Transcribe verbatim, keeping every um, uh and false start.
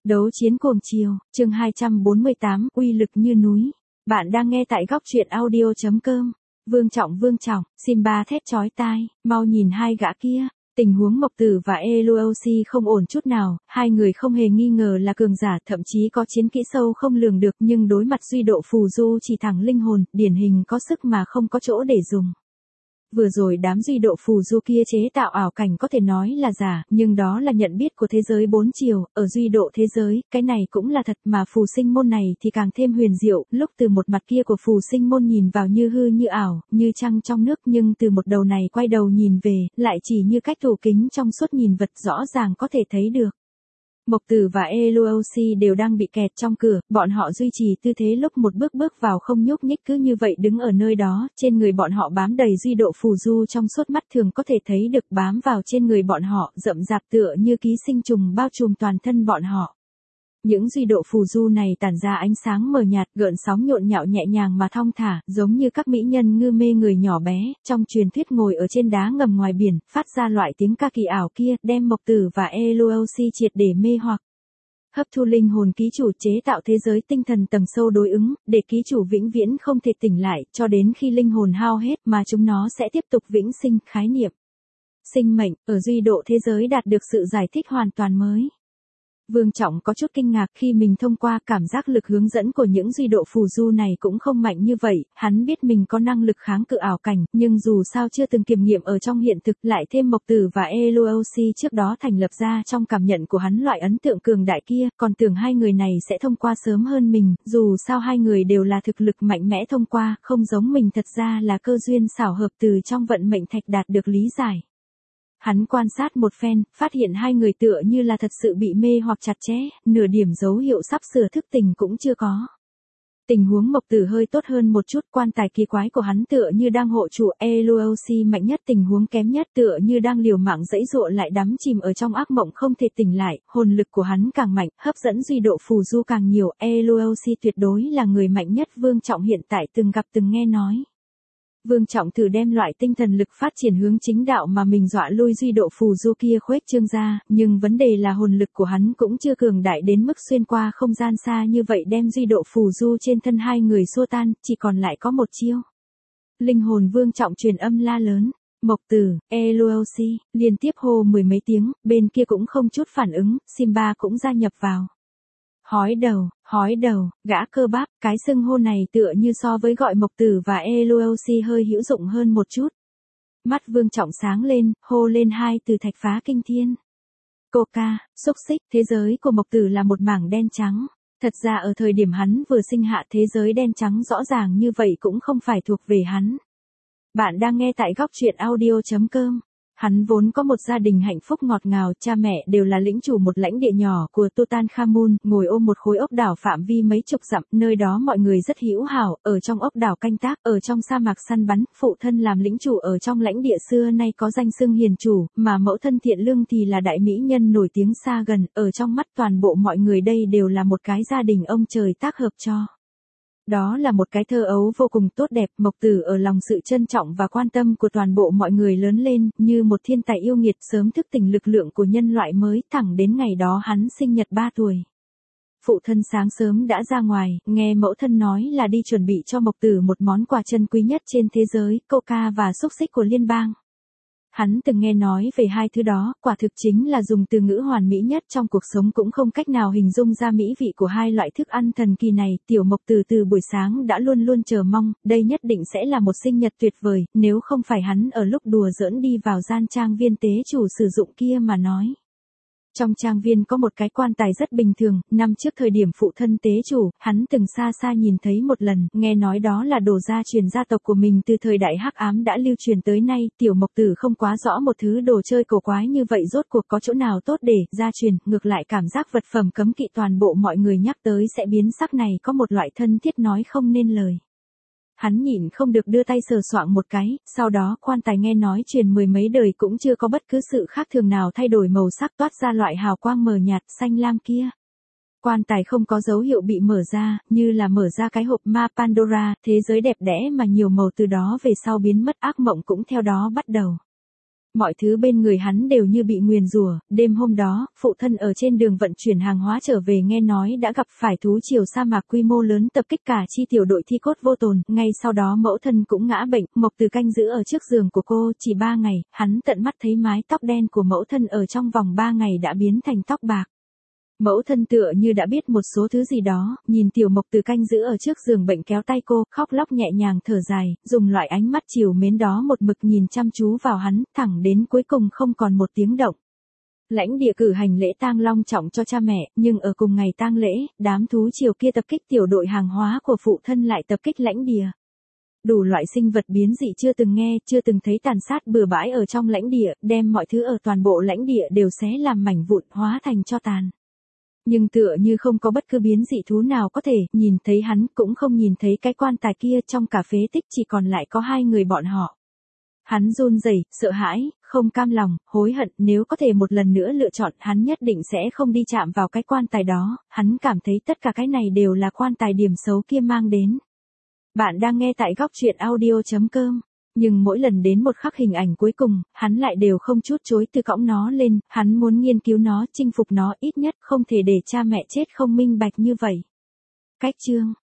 Đấu chiến cuồng chiều, chương hai trăm bốn mươi tám, uy lực như núi. Bạn đang nghe tại góc truyện audio chấm com. Vương Trọng Vương Trọng, Simba thét chói tai, mau nhìn hai gã kia. Tình huống Mộc Tử và Eluosi không ổn chút nào, hai người không hề nghi ngờ là cường giả, thậm chí có chiến kỹ sâu không lường được, nhưng đối mặt duy độ phù du chỉ thẳng linh hồn, điển hình có sức mà không có chỗ để dùng. Vừa rồi đám duy độ phù du kia chế tạo ảo cảnh có thể nói là giả, nhưng đó là nhận biết của thế giới bốn chiều, ở duy độ thế giới, cái này cũng là thật, mà phù sinh môn này thì càng thêm huyền diệu, lúc từ một mặt kia của phù sinh môn nhìn vào như hư như ảo, như trăng trong nước, nhưng từ một đầu này quay đầu nhìn về, lại chỉ như cách thủ kính trong suốt nhìn vật rõ ràng có thể thấy được. Mộc Tử và Eluosi đều đang bị kẹt trong cửa, bọn họ duy trì tư thế lúc một bước bước vào không nhúc nhích, cứ như vậy đứng ở nơi đó, trên người bọn họ bám đầy duy độ phù du, trong suốt mắt thường có thể thấy được bám vào trên người bọn họ, rậm rạp tựa như ký sinh trùng bao trùm toàn thân bọn họ. Những duy độ phù du này tản ra ánh sáng mờ nhạt, gợn sóng nhộn nhạo nhẹ nhàng mà thong thả, giống như các mỹ nhân ngư mê người nhỏ bé, trong truyền thuyết ngồi ở trên đá ngầm ngoài biển, phát ra loại tiếng ca kỳ ảo kia, đem Mộc Tử và Eluosi triệt để mê hoặc. Hấp thu linh hồn ký chủ chế tạo thế giới tinh thần tầng sâu đối ứng, để ký chủ vĩnh viễn không thể tỉnh lại, cho đến khi linh hồn hao hết mà chúng nó sẽ tiếp tục vĩnh sinh, khái niệm. Sinh mệnh, ở duy độ thế giới đạt được sự giải thích hoàn toàn mới. Vương Trọng có chút kinh ngạc khi mình thông qua cảm giác lực hướng dẫn của những duy độ phù du này cũng không mạnh như vậy, hắn biết mình có năng lực kháng cự ảo cảnh, nhưng dù sao chưa từng kiểm nghiệm ở trong hiện thực, lại thêm Mộc Tử và Eluosi trước đó thành lập ra trong cảm nhận của hắn loại ấn tượng cường đại kia, còn tưởng hai người này sẽ thông qua sớm hơn mình, dù sao hai người đều là thực lực mạnh mẽ thông qua, không giống mình, thật ra là cơ duyên xảo hợp từ trong vận mệnh thạch đạt được lý giải. Hắn quan sát một phen, phát hiện hai người tựa như là thật sự bị mê hoặc chặt chẽ, nửa điểm dấu hiệu sắp sửa thức tỉnh cũng chưa có. Tình huống Mộc Tử hơi tốt hơn một chút, quan tài kỳ quái của hắn tựa như đang hộ chủ, Eluosi mạnh nhất, tình huống kém nhất, tựa như đang liều mạng dãy dụa lại đắm chìm ở trong ác mộng không thể tỉnh lại, hồn lực của hắn càng mạnh, hấp dẫn duy độ phù du càng nhiều, Eluosi tuyệt đối là người mạnh nhất Vương Trọng hiện tại từng gặp từng nghe nói. Vương Trọng thử đem loại tinh thần lực phát triển hướng chính đạo mà mình dọa lui duy độ phù du kia khuếch trương ra, nhưng vấn đề là hồn lực của hắn cũng chưa cường đại đến mức xuyên qua không gian xa như vậy đem duy độ phù du trên thân hai người xua tan, chỉ còn lại có một chiêu. Linh hồn Vương Trọng truyền âm la lớn, Mộc Tử, Eluosi, liên tiếp hô mười mấy tiếng, bên kia cũng không chút phản ứng, Simba cũng gia nhập vào. Hói đầu, hói đầu, gã cơ bắp, cái xưng hô này tựa như so với gọi Mộc Tử và Eluosi hơi hữu dụng hơn một chút. Mắt Vương Trọng sáng lên, hô lên hai từ thạch phá kinh thiên. Coca, xúc xích, thế giới của Mộc Tử là một mảng đen trắng. Thật ra ở thời điểm hắn vừa sinh hạ, thế giới đen trắng rõ ràng như vậy cũng không phải thuộc về hắn. Bạn đang nghe tại góc truyện audio chấm com. Hắn vốn có một gia đình hạnh phúc ngọt ngào, cha mẹ đều là lĩnh chủ một lãnh địa nhỏ của Tutankhamun, ngồi ôm một khối ốc đảo phạm vi mấy chục dặm, nơi đó mọi người rất hữu hảo, ở trong ốc đảo canh tác, ở trong sa mạc săn bắn, phụ thân làm lĩnh chủ ở trong lãnh địa xưa nay có danh xưng hiền chủ, mà mẫu thân Thiện Lương thì là đại mỹ nhân nổi tiếng xa gần, ở trong mắt toàn bộ mọi người đây đều là một cái gia đình ông trời tác hợp cho. Đó là một cái thơ ấu vô cùng tốt đẹp, Mộc Tử ở lòng sự trân trọng và quan tâm của toàn bộ mọi người lớn lên, như một thiên tài yêu nghiệt sớm thức tỉnh lực lượng của nhân loại mới, thẳng đến ngày đó hắn sinh nhật ba tuổi. Phụ thân sáng sớm đã ra ngoài, nghe mẫu thân nói là đi chuẩn bị cho Mộc Tử một món quà chân quý nhất trên thế giới, coca và xúc xích của liên bang. Hắn từng nghe nói về hai thứ đó, quả thực chính là dùng từ ngữ hoàn mỹ nhất trong cuộc sống cũng không cách nào hình dung ra mỹ vị của hai loại thức ăn thần kỳ này. Tiểu Mộc Tử từ buổi sáng đã luôn luôn chờ mong, đây nhất định sẽ là một sinh nhật tuyệt vời, nếu không phải hắn ở lúc đùa giỡn đi vào gian trang viên tế chủ sử dụng kia mà nói. Trong trang viên có một cái quan tài rất bình thường, năm trước thời điểm phụ thân tế chủ, hắn từng xa xa nhìn thấy một lần, nghe nói đó là đồ gia truyền gia tộc của mình từ thời đại hắc ám đã lưu truyền tới nay, Tiểu Mộc Tử không quá rõ một thứ đồ chơi cổ quái như vậy rốt cuộc có chỗ nào tốt để gia truyền, ngược lại cảm giác vật phẩm cấm kỵ toàn bộ mọi người nhắc tới sẽ biến sắc này có một loại thân thiết nói không nên lời. Hắn nhịn không được đưa tay sờ soạng một cái, sau đó quan tài nghe nói truyền mười mấy đời cũng chưa có bất cứ sự khác thường nào thay đổi màu sắc toát ra loại hào quang mờ nhạt xanh lam kia. Quan tài không có dấu hiệu bị mở ra, như là mở ra cái hộp ma Pandora, thế giới đẹp đẽ mà nhiều màu từ đó về sau biến mất, ác mộng cũng theo đó bắt đầu. Mọi thứ bên người hắn đều như bị nguyền rủa. Đêm hôm đó, phụ thân ở trên đường vận chuyển hàng hóa trở về nghe nói đã gặp phải thú triều sa mạc quy mô lớn tập kích cả chi tiểu đội thi cốt vô tồn. Ngay sau đó mẫu thân cũng ngã bệnh, Mộc Từ canh giữ ở trước giường của cô. Chỉ ba ngày, hắn tận mắt thấy mái tóc đen của mẫu thân ở trong vòng ba ngày đã biến thành tóc bạc. Mẫu thân tựa như đã biết một số thứ gì đó, nhìn tiểu Mộc Từ canh giữ ở trước giường bệnh kéo tay cô, khóc lóc nhẹ nhàng thở dài, dùng loại ánh mắt trìu mến đó một mực nhìn chăm chú vào hắn, thẳng đến cuối cùng không còn một tiếng động. Lãnh địa cử hành lễ tang long trọng cho cha mẹ, nhưng ở cùng ngày tang lễ, đám thú triều kia tập kích tiểu đội hàng hóa của phụ thân lại tập kích lãnh địa. Đủ loại sinh vật biến dị chưa từng nghe, chưa từng thấy tàn sát bừa bãi ở trong lãnh địa, đem mọi thứ ở toàn bộ lãnh địa đều xé làm mảnh vụn, hóa thành tro tàn. Nhưng tựa như không có bất cứ biến dị thú nào có thể nhìn thấy hắn, cũng không nhìn thấy cái quan tài kia, trong cả phế tích chỉ còn lại có hai người bọn họ. Hắn run rẩy, sợ hãi, không cam lòng, hối hận, nếu có thể một lần nữa lựa chọn, hắn nhất định sẽ không đi chạm vào cái quan tài đó, hắn cảm thấy tất cả cái này đều là quan tài điểm xấu kia mang đến. Bạn đang nghe tại góc truyện audio chấm com. Nhưng mỗi lần đến một khắc hình ảnh cuối cùng, hắn lại đều không chút chối từ cõng nó lên, hắn muốn nghiên cứu nó, chinh phục nó, ít nhất không thể để cha mẹ chết không minh bạch như vậy. Cách chương